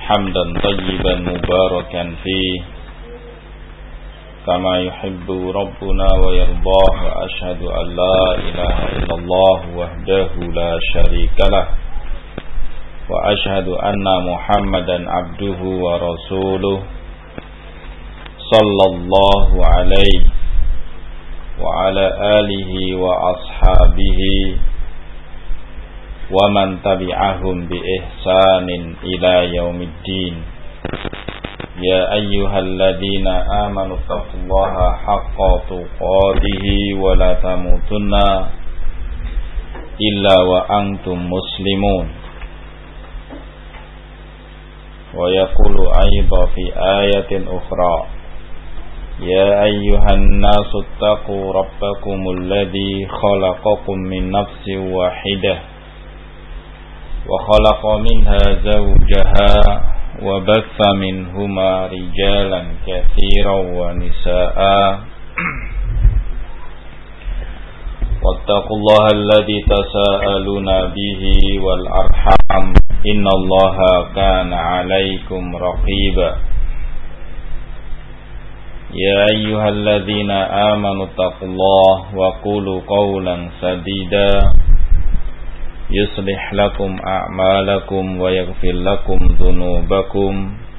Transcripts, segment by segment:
حمدا طيبا مباركا فيه كما يحب ربنا ويرضاه وأشهد أن لا إله إلا الله وحده لا شريك له وأشهد أن محمدا عبده ورسوله صلى الله عليه وعلى آله وأصحابه ومن تبعهم بإحسان إلى يوم الدين يا أيها الذين آمنوا اتقوا الله حق تقاته ولا تموتن إلا وأنتم مسلمون ويقول أيضا في آية أخرى يا أيها الناس اتقوا ربكم الذي خلقكم من نفس واحدة وخلق منها زوجها وبث منهما رجالا كثيرا ونساء واتقوا الله الذي تساءلون به والأرحام إن الله كان عليكم رقيبا يا أيها الذين آمنوا اتقوا الله وقولوا قولا سديدا يصلح لكم أعمالكم ويغفر لكم ذنوبكم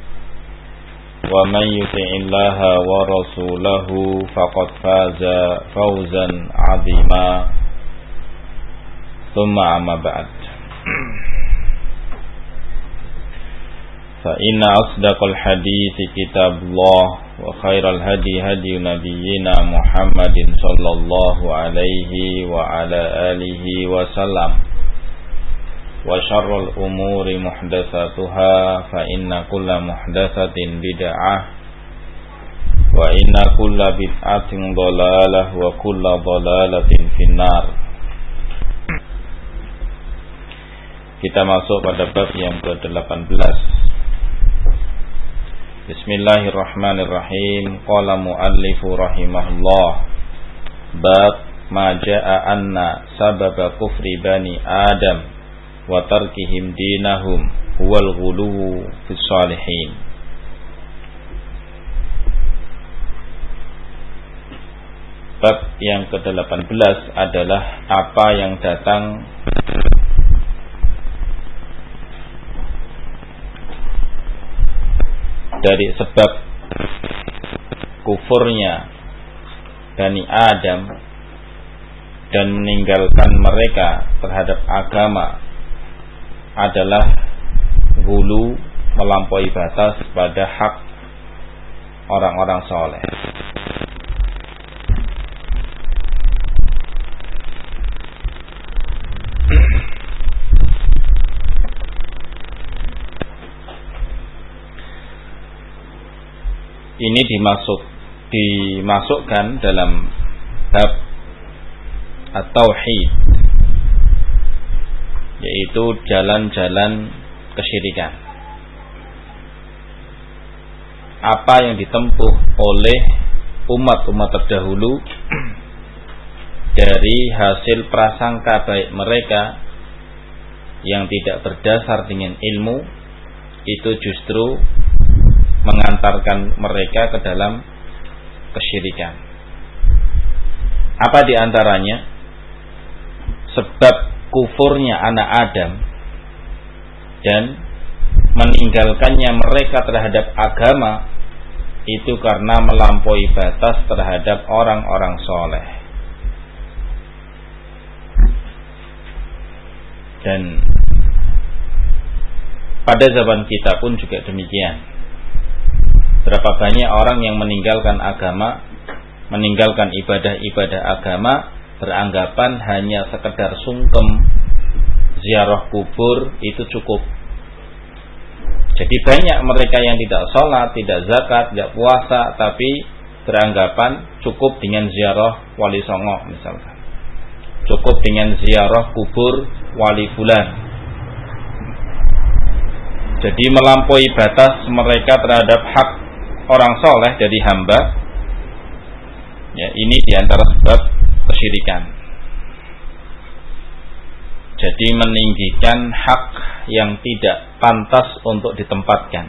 ومن يطع الله ورسوله فقد فاز فوزا عظيما ثم أما بعد فإن أصدق الحديث كتاب الله وخير الهدي هدي نبينا محمد صلى الله عليه وعلى آله وسلم وشر الأمور محدثاتها فإن كل محدثة بدعة وإن كل بدعة ضلالة وكل ضلالة في النار. Kita masuk pada bab yang ke-18. Bismillahirrahmanirrahim. Qala muallifu rahimahullah. Bab ma jaa anna sababa kufri bani Adam wa tarkihim dinahum huwal ghuluw fis salihin. Bab yang ke-18 adalah apa yang datang dari sebab kufurnya Bani Adam dan meninggalkan mereka terhadap agama adalah ghulu, melampaui batas pada hak orang-orang soleh. Ini dimasukkan dalam bab at-tauhid, yaitu jalan-jalan kesyirikan. Apa yang ditempuh oleh umat-umat terdahulu dari hasil prasangka baik mereka yang tidak berdasar dengan ilmu, itu justru mengantarkan mereka ke dalam kesyirikan. Apa di antaranya? Sebab kufurnya anak Adam dan meninggalkannya mereka terhadap agama itu karena melampaui batas terhadap orang-orang soleh. Dan pada zaman kita pun juga demikian. Berapa banyak orang yang meninggalkan agama, meninggalkan ibadah-ibadah agama, beranggapan hanya sekedar sungkem ziarah kubur itu cukup. Jadi banyak mereka yang tidak sholat, tidak zakat, tidak puasa, tapi beranggapan cukup dengan ziarah wali songo misalkan, cukup dengan ziarah kubur wali fulan. Jadi melampaui batas mereka terhadap hak orang soleh dari hamba. Ya, ini diantara sebab kesyirikan. Jadi meninggikan hak yang tidak pantas untuk ditempatkan.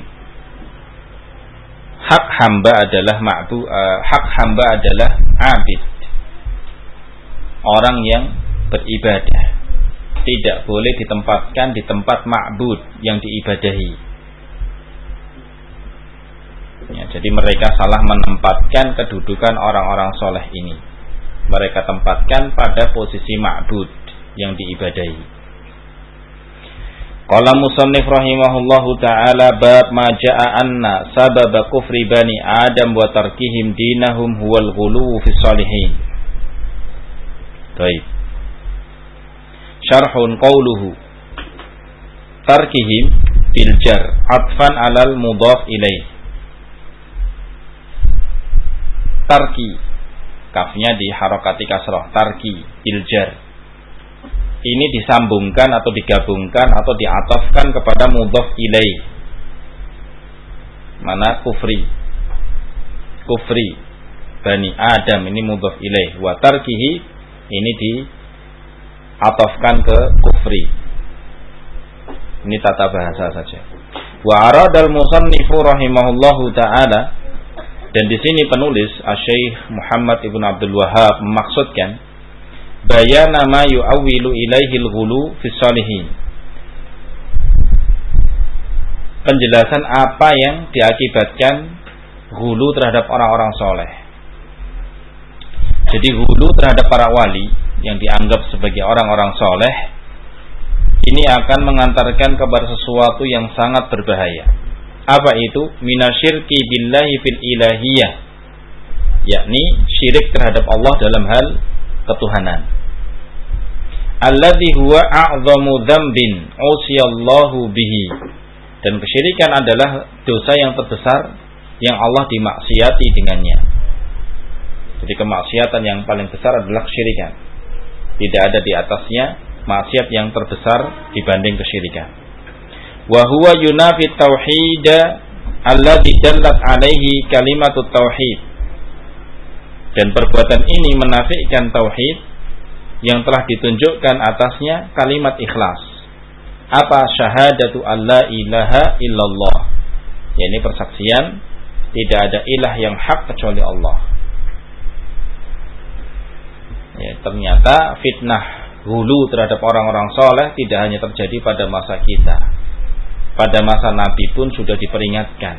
Hak hamba adalah hak hamba adalah abid, orang yang beribadah. Tidak boleh ditempatkan di tempat ma'bud yang diibadahi. Ya, jadi mereka salah menempatkan kedudukan orang-orang soleh ini. Mereka tempatkan pada posisi ma'bud yang diibadahi. Qala musannif rahimahullahu ta'ala bab ma ja'a anna sabab kufri bani Adam wa tarkihim dinahum huwal ghuluw fi salihin. Baik. Syarhun qawluhu tarkihim bil jar atfan alal mudhaf ilaih. Tarki, kafnya di harakati kasrah, tarki bil jar. Ini disambungkan atau digabungkan atau diatafkan kepada mudhaf ilaih. Mana kufri bani Adam ini mudhaf ilaih, wa tarkihi ini diatafkan ke kufri. Ini tata bahasa saja. Wa aradal musannifu rahimahullahu taala, dan di sini penulis Asy-Syaikh Muhammad Ibn Abdul Wahhab memaksudkan bayana ma yu'awwilu ilaihil ghulu fis salihin. Penjelasan apa yang diakibatkan ghulu terhadap orang-orang soleh. Jadi ghulu terhadap para wali yang dianggap sebagai orang-orang soleh ini akan mengantarkan kepada sesuatu yang sangat berbahaya. Apa itu? Minasyirki billahi fil ilahiyah, yakni syirik terhadap Allah dalam hal ketuhanan. Alladzi huwa a'zamu dzambin usiyallahu bihi. Dan kesyirikan adalah dosa yang terbesar yang Allah dimaksiati dengannya. Jadi kemaksiatan yang paling besar adalah kesyirikan. Tidak ada di atasnya maksiat yang terbesar dibanding kesyirikan. Wa huwa yunafi tauhid alladzi dallat alaihi kalimatut tauhid. Dan perbuatan ini menafikan tauhid yang telah ditunjukkan atasnya kalimat ikhlas. Apa? Syahadatu alla ilaha illallah, yakni persaksian tidak ada ilah yang hak kecuali Allah. Ya, ternyata fitnah hulu terhadap orang-orang soleh tidak hanya terjadi pada masa kita. Pada masa Nabi pun sudah diperingatkan.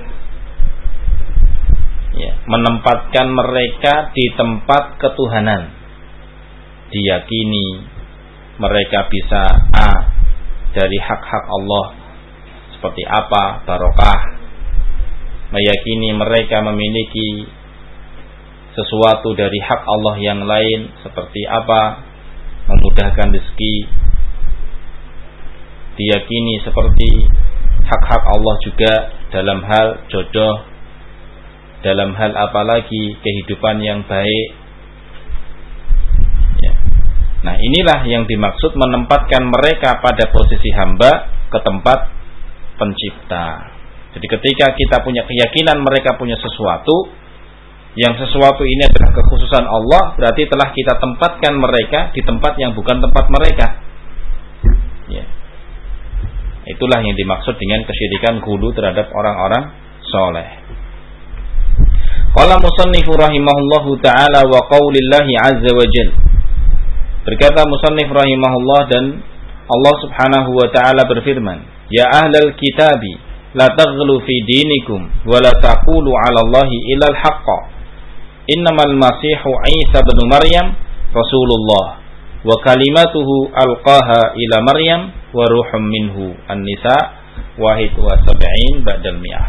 Ya, menempatkan mereka di tempat ketuhanan. Diyakini mereka bisa dari hak-hak Allah seperti apa, barokah. Meyakini mereka memiliki sesuatu dari hak Allah yang lain seperti apa, memudahkan rezeki. Diyakini seperti hak-hak Allah juga dalam hal jodoh, dalam hal apalagi kehidupan yang baik. Nah, inilah yang dimaksud menempatkan mereka pada posisi hamba ke tempat pencipta. Jadi ketika kita punya keyakinan mereka punya sesuatu, yang sesuatu ini adalah kekhususan Allah, berarti telah kita tempatkan mereka di tempat yang bukan tempat mereka. Ya. Itulah yang dimaksud dengan kesyirikan ghulu terhadap orang-orang soleh. Qala musannifu rahimahullahu ta'ala wa qaulillahi azza wa jalla. Berkata musannif rahimahullah, dan Allah subhanahu wa ta'ala berfirman, ya ahlal kitabi la taghlu fi dinikum wa la taqulu 'ala Allahi illa al-haqqa. Innamal masihu Isa bin Maryam rasulullah wa kalimatuhu alqaha ila Maryam wa ruhum minhu. An-Nisa 71 ba'dal mi'ah.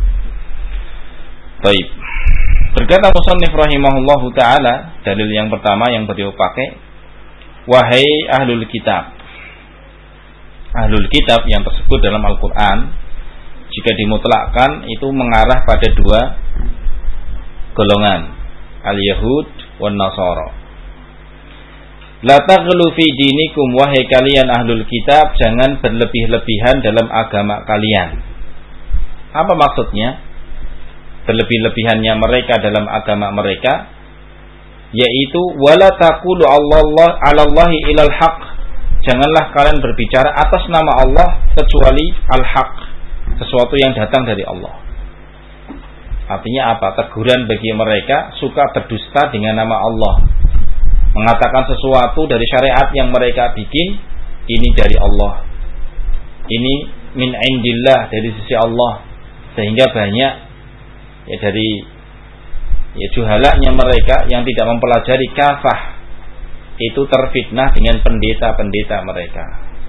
Baik. Berkata musannif rahimahullahu ta'ala, dalil yang pertama yang beliau pakai, wahai ahlul kitab. Ahlul kitab yang tersebut dalam Al-Quran, jika dimutlakkan itu mengarah pada dua golongan, al-Yahud wan Nasara. La taghlu fi dinikum, wahai kalian ahlul kitab, jangan berlebih-lebihan dalam agama kalian. Apa maksudnya? Berlebih-lebihannya mereka dalam agama mereka, yaitu wala taqulu 'ala Allahi ilal haq, janganlah kalian berbicara atas nama Allah kecuali al-haq, sesuatu yang datang dari Allah. Artinya apa? Teguran bagi mereka suka berdusta dengan nama Allah, mengatakan sesuatu dari syariat yang mereka bikin, ini dari Allah, ini min indillah, dari sisi Allah. Sehingga banyak ya dari juhalanya mereka yang tidak mempelajari kafah itu terfitnah dengan pendeta-pendeta mereka.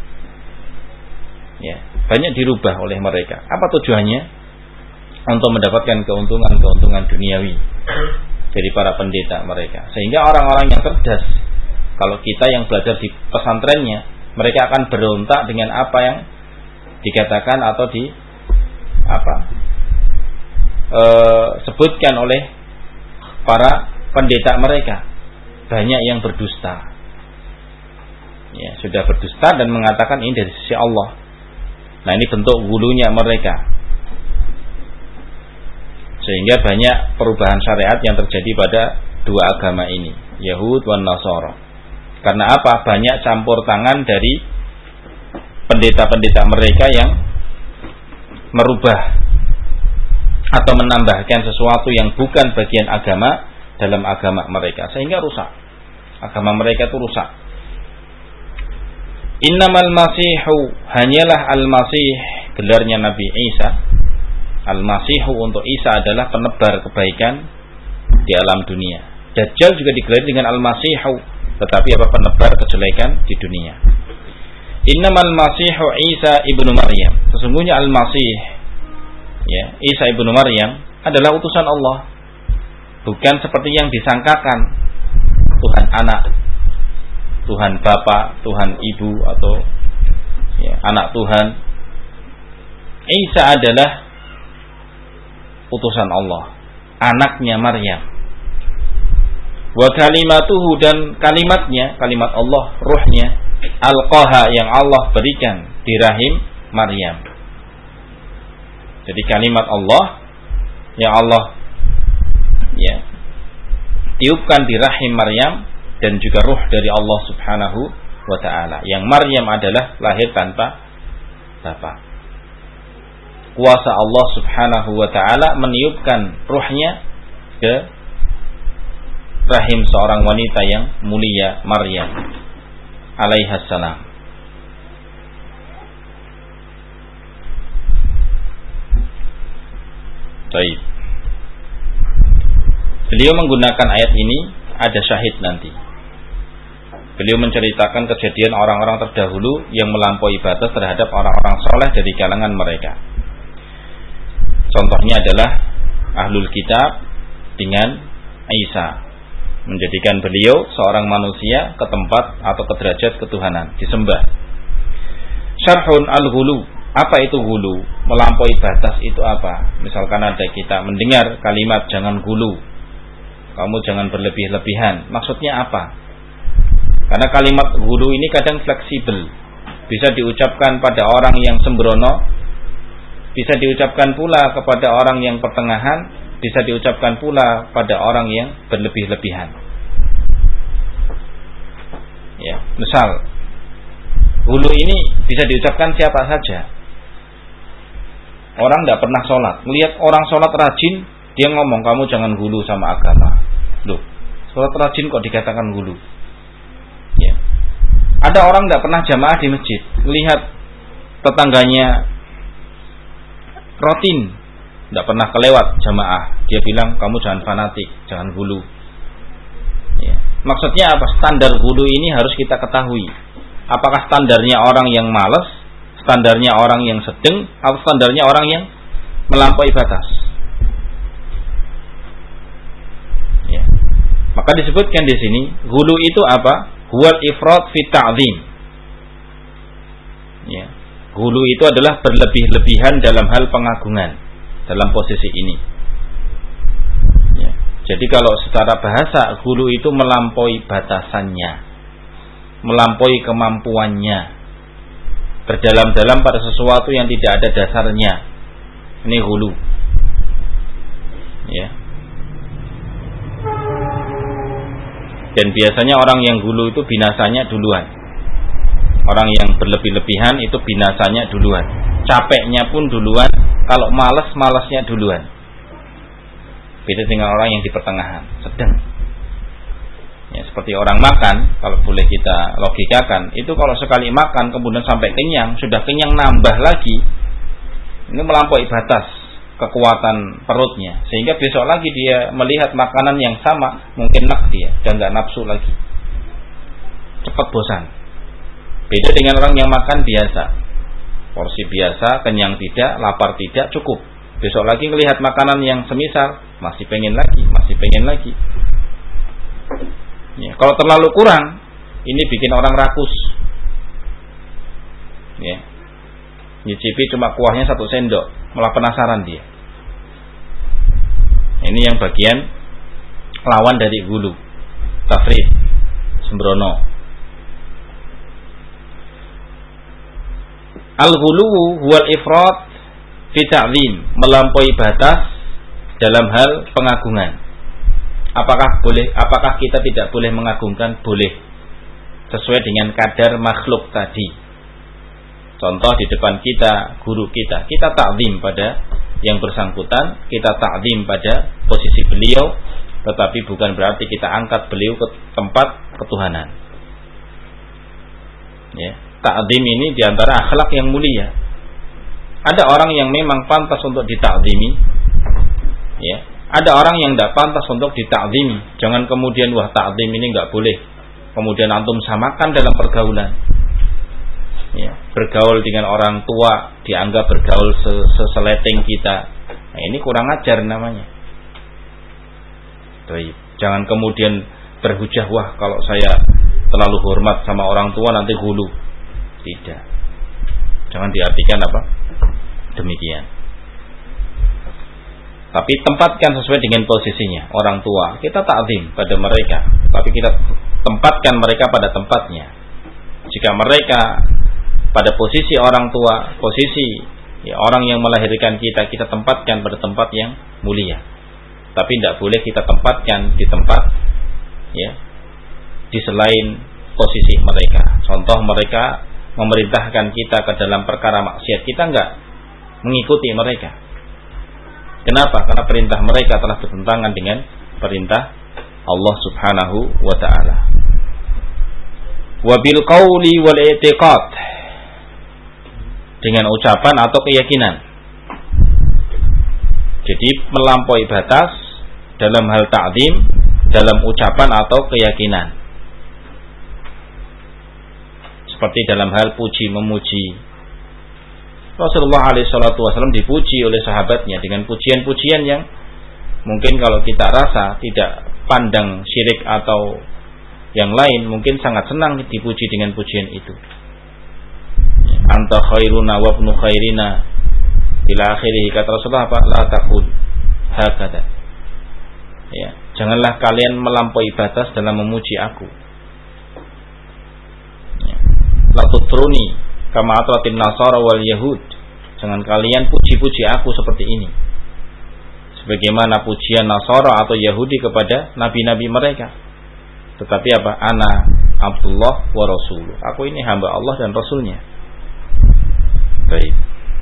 Ya, banyak dirubah oleh mereka. Apa tujuannya? Untuk mendapatkan keuntungan duniawi dari para pendeta mereka. Sehingga orang-orang yang cerdas, kalau kita yang belajar di pesantrennya, mereka akan berontak dengan apa yang dikatakan atau sebutkan oleh para pendeta mereka. Banyak yang berdusta, ya, sudah berdusta dan mengatakan ini dari sisi Allah. Nah, ini bentuk hulunya mereka, sehingga banyak perubahan syariat yang terjadi pada dua agama ini, Yahud dan Nasara. Karena apa? Banyak campur tangan dari pendeta-pendeta mereka yang merubah atau menambahkan sesuatu yang bukan bagian agama dalam agama mereka, sehingga rusak. Agama mereka itu rusak. Innamal masihu, hanyalah al-masih, gelarnya Nabi Isa. Al-masihu untuk Isa adalah penebar kebaikan di alam dunia. Dajjal juga digelar dengan al-masihu, tetapi penebar kejelekan di dunia. Innamal masihu Isa ibnu Maryam, sesungguhnya al-masih, ya, Isa ibnu Maryam adalah utusan Allah. Bukan seperti yang disangkakan, Tuhan anak, Tuhan bapak, Tuhan ibu, atau ya, anak Tuhan. Isa adalah utusan Allah, anaknya Maryam. Wa kalimatuhu, dan kalimatnya, kalimat Allah, ruhnya, alqaha, yang Allah berikan di rahim Maryam. Jadi kalimat Allah yang Allah ya tiupkan di rahim Maryam, dan juga ruh dari Allah Subhanahu wa ta'ala. Yang Maryam adalah lahir tanpa bapak. Kuasa Allah Subhanahu wa ta'ala meniupkan ruhnya ke rahim seorang wanita yang mulia, Maryam alaihassalam. Baik. Beliau menggunakan ayat ini, ada syahid nanti. Beliau menceritakan kejadian orang-orang terdahulu yang melampaui batas terhadap orang-orang soleh dari kalangan mereka. Contohnya adalah Ahlul Kitab dengan Isa, menjadikan beliau seorang manusia ke tempat atau ke derajat ketuhanan, disembah. Syarhun al-ghulu, apa itu ghulu? Melampaui batas itu apa? Misalkan ada kita mendengar kalimat jangan ghulu, kamu jangan berlebih-lebihan. Maksudnya apa? Karena kalimat ghulu ini kadang fleksibel, bisa diucapkan pada orang yang sembrono, bisa diucapkan pula kepada orang yang pertengahan, bisa diucapkan pula pada orang yang berlebih-lebihan. Ya, misal ghulu ini bisa diucapkan siapa saja. Orang tidak pernah sholat, melihat orang sholat rajin, dia ngomong kamu jangan ghulu sama agama. Loh, sholat rajin kok dikatakan ghulu? Ya. Ada orang tidak pernah jamaah di masjid, melihat tetangganya rutin, tidak pernah kelewat jamaah, dia bilang kamu jangan fanatik, jangan ghulu. Ya. Maksudnya apa? Standar ghulu ini harus kita ketahui. Apakah standarnya orang yang malas, standarnya orang yang sedang, atau standarnya orang yang melampaui batas? Ya. Maka disebutkan di sini, ghulu itu apa? Huwal ifrat fi ta'zim. Ya. Ghulu itu adalah berlebih-lebihan dalam hal pengagungan, dalam posisi ini. Ya. Jadi kalau secara bahasa, ghulu itu melampaui batasannya, melampaui kemampuannya, berdalam-dalam pada sesuatu yang tidak ada dasarnya. Ini ghulu. Ya. Dan biasanya orang yang ghulu itu binasanya duluan. Orang yang berlebih-lebihan itu binasanya duluan. Capeknya pun duluan. Kalau malas, malasnya duluan. Beda dengan orang yang di pertengahan, sedang. Ya, seperti orang makan, kalau boleh kita logikakan, itu kalau sekali makan kemudian sampai kenyang, sudah kenyang nambah lagi, ini melampaui batas kekuatan perutnya, sehingga besok lagi dia melihat makanan yang sama, mungkin nak dia dan nggak nafsu lagi, cepat bosan. Beda dengan orang yang makan biasa, porsi biasa, kenyang tidak, lapar tidak, cukup. Besok lagi melihat makanan yang semisal, masih pengen lagi, masih pengen lagi. Ya, kalau terlalu kurang, ini bikin orang rakus. Ya, nyicipi cuma kuahnya 1 sendok, malah penasaran dia. Ini yang bagian lawan dari hulu, tafrid, sembrono. Al-ghuluwu huwal ifrat fi ta'zim, melampaui batas dalam hal pengagungan. Apakah kita tidak boleh mengagungkan? Boleh, sesuai dengan kadar makhluk tadi. Contoh di depan kita, guru kita ta'zim pada yang bersangkutan, kita ta'zim pada posisi beliau, tetapi bukan berarti kita angkat beliau ke tempat ketuhanan. Ya. Ta'zim ini diantara akhlak yang mulia. Ada orang yang memang pantas untuk ditakzimi, ya. Ada orang yang tidak pantas untuk ditakzimi. Jangan kemudian wah takzim ini nggak boleh, kemudian antum samakan dalam pergaulan. Ya, bergaul dengan orang tua dianggap bergaul seseleting kita. Nah, ini kurang ajar namanya. Baik. Jangan kemudian berhujah wah kalau saya terlalu hormat sama orang tua nanti hulu. Tidak. Jangan diartikan apa? Demikian. Tapi tempatkan sesuai dengan posisinya. Orang tua, kita ta'zim pada mereka, tapi kita tempatkan mereka pada tempatnya. Jika mereka pada posisi orang tua, posisi ya, orang yang melahirkan kita, kita tempatkan pada tempat yang mulia. Tapi tidak boleh kita tempatkan di tempat ya di selain posisi mereka. Contoh, mereka memerintahkan kita ke dalam perkara maksiat, kita enggak mengikuti mereka. Kenapa? Karena perintah mereka telah bertentangan dengan perintah Allah Subhanahu wa ta'ala. Wa bil qawli wal i'tiqad, dengan ucapan atau keyakinan. Jadi melampaui batas dalam hal ta'zim, dalam ucapan atau keyakinan. Seperti dalam hal puji memuji. Rasulullah SAW dipuji oleh sahabatnya dengan pujian-pujian yang mungkin kalau kita rasa tidak pandang syirik atau yang lain, mungkin sangat senang dipuji dengan pujian itu. Anta khairuna wa ibnu khairina ila akhirih, kata Rasulullah apa? La taqul hakada. Ya, janganlah kalian melampaui batas dalam memuji aku. La tutruni kama atratin nasara wal yahud, jangan kalian puji-puji aku seperti ini, sebagaimana pujian Nasara atau Yahudi kepada nabi-nabi mereka. Tetapi apa? Ana Abdullah wa Rasuluh, aku ini hamba Allah dan Rasulnya. Baik.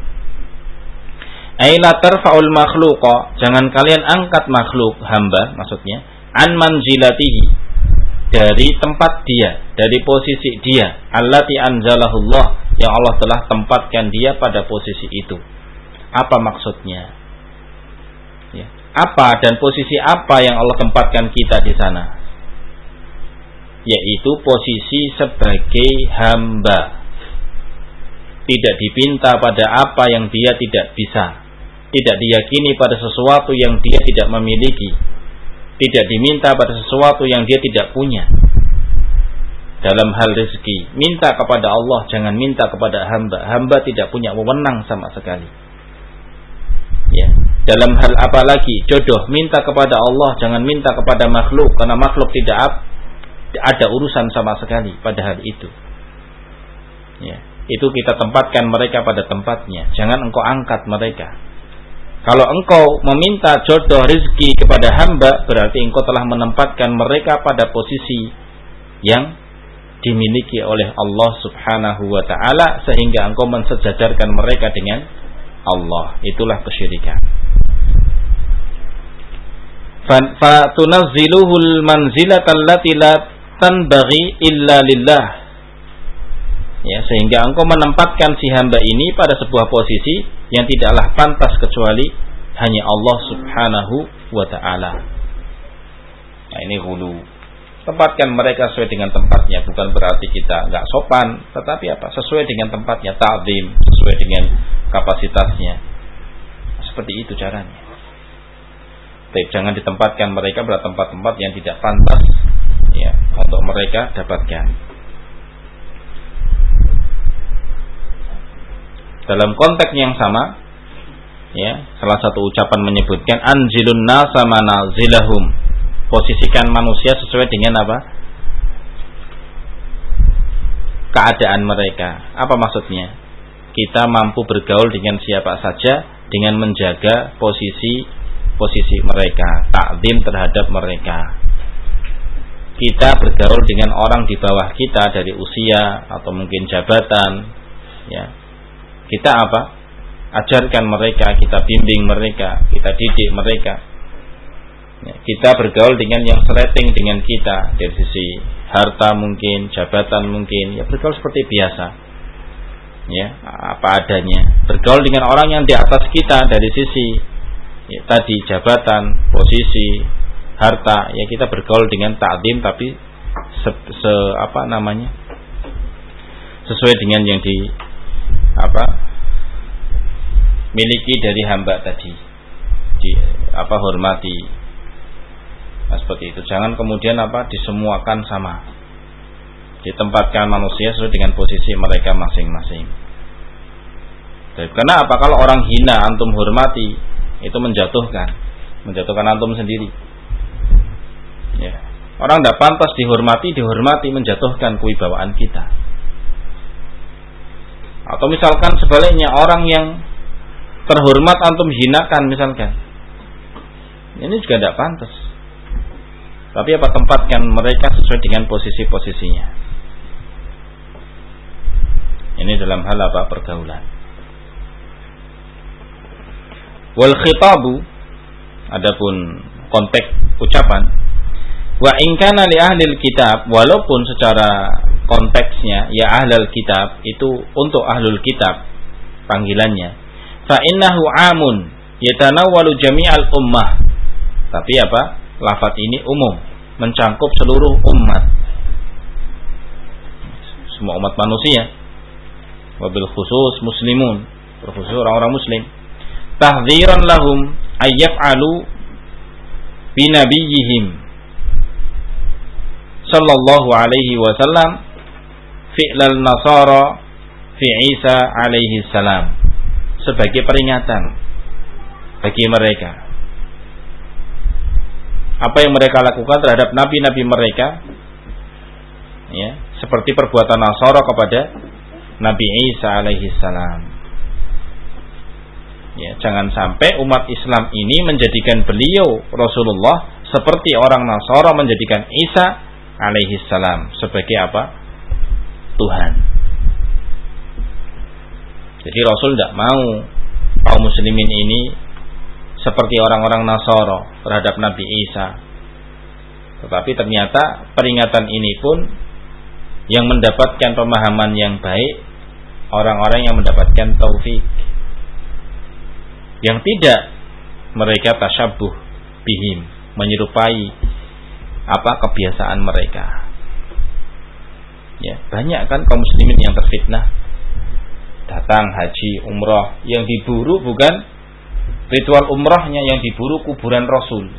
Aila tarfa'ul makhluqa, jangan kalian angkat makhluk, hamba maksudnya, an manzilatihi, dari tempat dia, dari posisi dia, allati anzalahullah, yang Allah telah tempatkan dia pada posisi itu. Apa maksudnya? Ya. Apa dan posisi apa yang Allah tempatkan kita di sana? Yaitu posisi sebagai hamba. Tidak dipinta pada apa yang dia tidak bisa, tidak diyakini pada sesuatu yang dia tidak memiliki, tidak diminta pada sesuatu yang dia tidak punya. Dalam hal rezeki, minta kepada Allah, jangan minta kepada hamba. Hamba tidak punya wewenang sama sekali. Ya. Dalam hal apa lagi? Jodoh, minta kepada Allah, jangan minta kepada makhluk, karena makhluk tidak ada urusan sama sekali pada hal itu. Ya. Itu kita tempatkan mereka pada tempatnya. Jangan engkau angkat mereka. Kalau engkau meminta jodoh rezeki kepada hamba, berarti engkau telah menempatkan mereka pada posisi yang dimiliki oleh Allah Subhanahu wa ta'ala sehingga engkau mensejadarkan mereka dengan Allah. Itulah kesyirikan. Fatunazziluhul manzilatal lati la tanbaghi illa lillah. Ya, sehingga engkau menempatkan si hamba ini pada sebuah posisi yang tidaklah pantas kecuali hanya Allah Subhanahu wa ta'ala. Nah, ini ghulu. Tempatkan mereka sesuai dengan tempatnya, bukan berarti kita enggak sopan, tetapi apa? Sesuai dengan tempatnya, ta'zim, sesuai dengan kapasitasnya. Seperti itu caranya. Tapi jangan ditempatkan mereka pada tempat-tempat yang tidak pantas ya untuk mereka dapatkan. Dalam konteks yang sama, ya, salah satu ucapan menyebutkan anzilun nasa manazilahum. Posisikan manusia sesuai dengan apa? Keadaan mereka. Apa maksudnya? Kita mampu bergaul dengan siapa saja dengan menjaga posisi mereka, takzim terhadap mereka. Kita bergaul dengan orang di bawah kita dari usia atau mungkin jabatan, ya. Kita apa? Ajarkan mereka, kita bimbing mereka, kita didik mereka. Ya, kita bergaul dengan yang seleting dengan kita dari sisi harta mungkin, jabatan mungkin, ya bergaul seperti biasa. Ya, apa adanya. Bergaul dengan orang yang di atas kita dari sisi ya, tadi jabatan, posisi, harta, ya kita bergaul dengan ta'zim tapi sesuai dengan yang miliki dari hamba tadi, hormati. Nah, seperti itu. Jangan kemudian disemuakan sama. Ditempatkan manusia sesuai dengan posisi mereka masing-masing. Karena apa? Kalau orang hina antum hormati, itu menjatuhkan antum sendiri. Ya. Orang tidak pantas dihormati menjatuhkan kewibawaan kita. Atau misalkan sebaliknya, orang yang terhormat antum hinakan misalkan. Ini juga tidak pantas. Tapi tempatkan mereka sesuai dengan posisi-posisinya. Ini dalam hal pergaulan. Wal khitabu, adapun konteks ucapan, wa in kana li ahlil kitab, walaupun secara konteksnya ya ahlul kitab itu untuk ahlul kitab panggilannya, fa innahu amun yatanawwalu jami'al ummah. Tapi lafaz ini umum, mencakup seluruh umat, semua umat manusia. Wabil khusus muslimun, terkhusus orang-orang muslim. Tahdziran lahum ayyaf'alu binabiyihim sallallahu alaihi wasallam fi'lal nasara fi Isa alaihi salam, sebagai peringatan bagi mereka apa yang mereka lakukan terhadap nabi-nabi mereka, ya, seperti perbuatan Nasara kepada Nabi Isa alaihi salam. Ya, jangan sampai umat Islam ini menjadikan beliau Rasulullah seperti orang Nasara menjadikan Isa alaihi salam sebagai Tuhan. Jadi Rasul tidak mau kaum muslimin ini seperti orang-orang Nasara terhadap Nabi Isa. Tetapi ternyata peringatan ini pun yang mendapatkan pemahaman yang baik orang-orang yang mendapatkan taufik, yang tidak mereka tasyabbuh bihim, menyerupai kebiasaan mereka. Ya, banyak kan kaum muslimin yang terfitnah, datang haji, umrah, yang diburu bukan ritual umrahnya, yang diburu kuburan Rasul.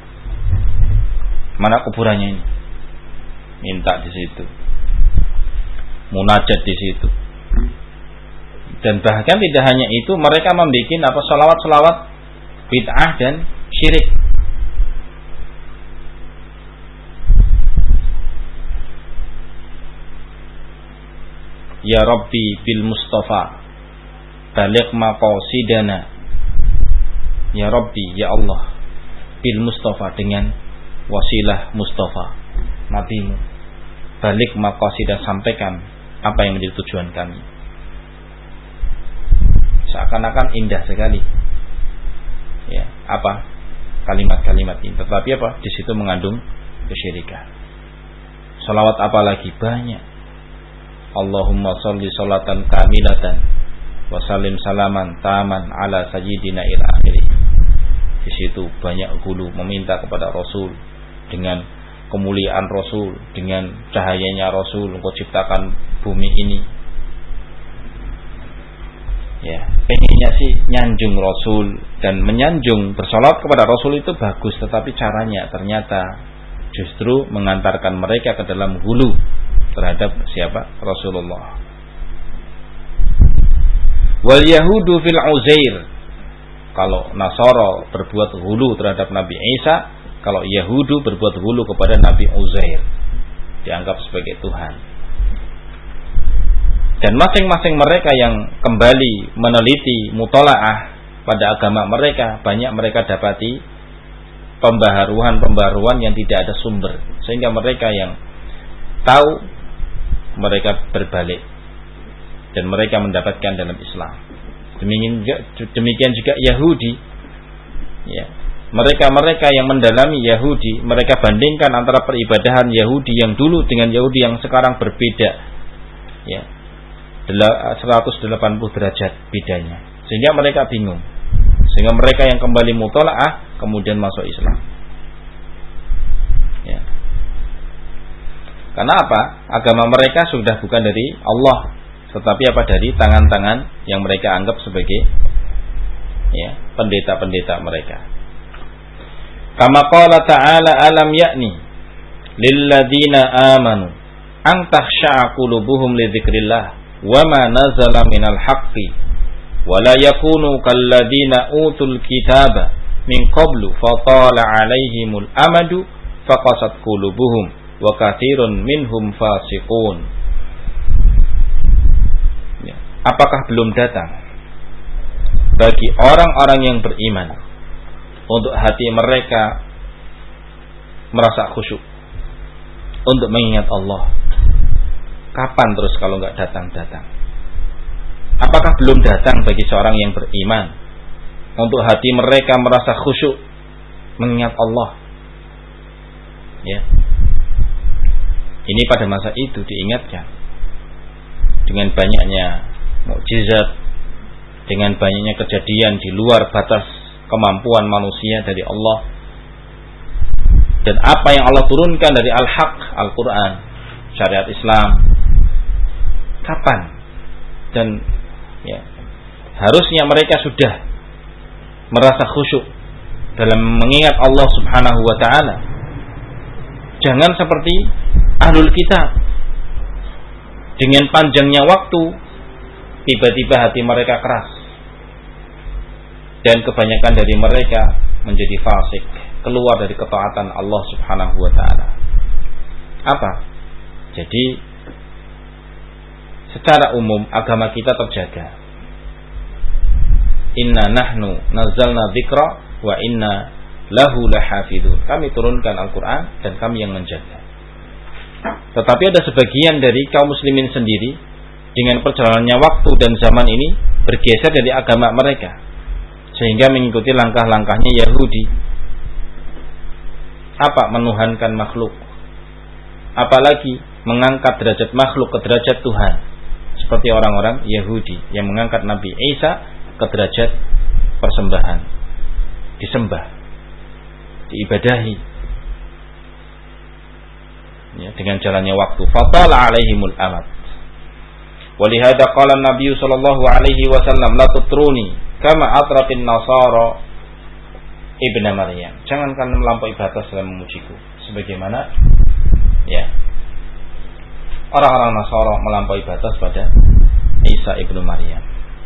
Mana kuburannya ini? Minta di situ, munajat di situ. Dan bahkan tidak hanya itu, mereka membuat sholawat-sholawat bid'ah dan syirik. Ya Rabbi bil Mustafa baligh maqasidana. Ya Rabbi, ya Allah, bil Mustafa, dengan wasilah Mustafa, nabimu. balik maqasid dan sampaikan apa yang menjadi tujuan kami. Seakan-akan indah sekali. Ya, apa kalimat-kalimat ini, tetapi apa? Di situ mengandung kesyirikan. Salawat apa lagi? Banyak. Allahumma sholli sholatan kamilatan wa sallim salaman taman ala sayyidina ila akhirih. Di situ banyak hulu meminta kepada Rasul dengan kemuliaan Rasul, dengan cahayanya Rasul engkau ciptakan bumi ini. Ya, pengennya sih nyanjung Rasul, dan menyanjung bersolawat kepada Rasul itu bagus, tetapi caranya ternyata justru mengantarkan mereka ke dalam hulu terhadap siapa? Rasulullah. Wal yahudu fil Uzair. Kalau Nasara berbuat hulu terhadap Nabi Isa, kalau Yahudu berbuat hulu kepada Nabi Uzair, dianggap sebagai Tuhan. Dan masing-masing mereka yang kembali meneliti mutalaah pada agama mereka, banyak mereka dapati pembaharuan yang tidak ada sumber, sehingga mereka yang tahu mereka berbalik dan mereka mendapatkan dalam Islam. Demikian juga Yahudi, ya, mereka yang mendalami Yahudi, mereka bandingkan antara peribadahan Yahudi yang dulu dengan Yahudi yang sekarang berbeda, ya, 180 derajat bedanya, sehingga mereka bingung, sehingga mereka yang kembali mutalaah kemudian masuk Islam. Ya. Karena apa? Agama mereka sudah bukan dari Allah, tetapi apa? Dari tangan-tangan yang mereka anggap sebagai, ya, pendeta-pendeta mereka. Kama qala ta'ala alam ya'ni lilladzina amanu an takhsha'a qulubuhum li dzikrillah wa ma nazala minal haqqi wa la yakunu kalladzina utul kitaba min qablu fatala 'alaihimul amadu faqasat qulubuhum wa katsirun minhum fasiqun. Apakah belum datang bagi orang-orang yang beriman untuk hati mereka merasa khusyuk untuk mengingat Allah? Kapan terus kalau enggak datang-datang? Apakah belum datang bagi seorang yang beriman untuk hati mereka merasa khusyuk mengingat Allah? Ya. Ini pada masa itu diingatkan dengan banyaknya mukjizat, dengan banyaknya kejadian di luar batas kemampuan manusia dari Allah, dan apa yang Allah turunkan dari Al-Haq, Al-Quran, syariat Islam. Kapan? Dan ya, harusnya mereka sudah merasa khusyuk dalam mengingat Allah Subhanahu wa ta'ala. Jangan seperti Ahlul Kitab, dengan panjangnya waktu tiba-tiba hati mereka keras, dan kebanyakan dari mereka menjadi fasik, keluar dari ketaatan Allah Subhanahu wa ta'ala. Apa? Jadi secara umum agama kita terjaga. Inna nahnu nazzalna dzikra wa inna lahu lahafidun. Kami turunkan Al-Quran dan kami yang menjaga. Tetapi ada sebagian dari kaum muslimin sendiri dengan perjalanannya waktu dan zaman ini bergeser dari agama mereka, sehingga mengikuti langkah-langkahnya Yahudi. Apa? Menuhankan makhluk, apalagi mengangkat derajat makhluk ke derajat Tuhan, seperti orang-orang Yahudi yang mengangkat Nabi Isa ke derajat persembahan, disembah, diibadahi, ya, dengan jalannya waktu. Fatala alaihimul amad. Walihada qala Nabi sallallahu alaihi wasallam la tutruni kama atratin nasara ibnu Maryam. Jangan kalian melampaui batas dalam memujiku, sebagaimana, ya, orang-orang Nasara melampaui batas pada Isa ibnu Maryam.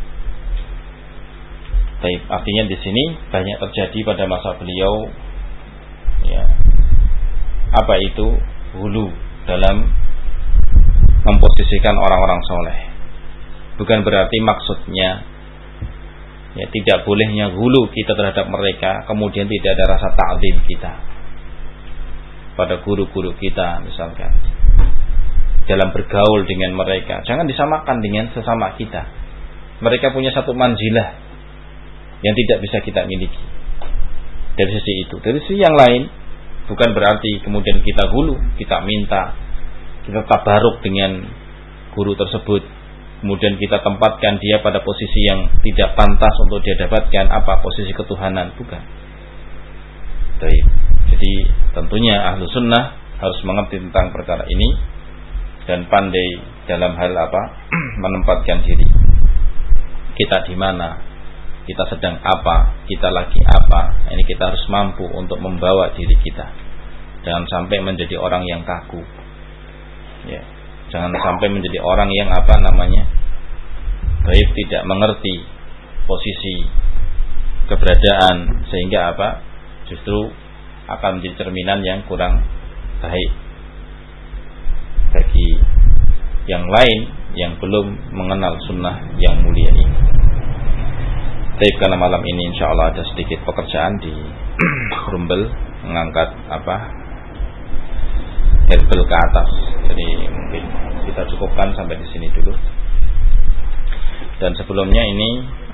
Baik, artinya di sini banyak terjadi pada masa beliau, ya, apa itu hulu dalam memposisikan orang-orang soleh. Bukan berarti maksudnya, ya, tidak bolehnya hulu kita terhadap mereka, kemudian tidak ada rasa ta'zim kita pada guru-guru kita misalkan. dalam bergaul dengan mereka. Jangan disamakan dengan sesama kita. Mereka punya satu manzilah yang tidak bisa kita miliki. Dari sisi itu. Dari sisi yang lain, bukan berarti kemudian kita hulu, kita minta, kita tabaruk dengan guru tersebut, kemudian kita tempatkan dia pada posisi yang tidak pantas untuk dia dapatkan, posisi ketuhanan, bukan. Jadi tentunya ahlu sunnah harus mengerti tentang perkara ini dan pandai dalam hal menempatkan diri kita di mana, kita sedang apa, kita lagi apa. Ini kita harus mampu untuk membawa diri kita. Jangan sampai menjadi orang yang kaku. Ya, jangan sampai menjadi orang yang tidak mengerti posisi keberadaan, sehingga justru akan menjadi cerminan yang kurang baik bagi yang lain yang belum mengenal sunnah yang mulia ini. Tapi karena malam ini insyaallah ada sedikit pekerjaan di Rumbel, mengangkat herbal ke atas. Jadi mungkin kita cukupkan sampai di sini dulu. Dan sebelumnya ini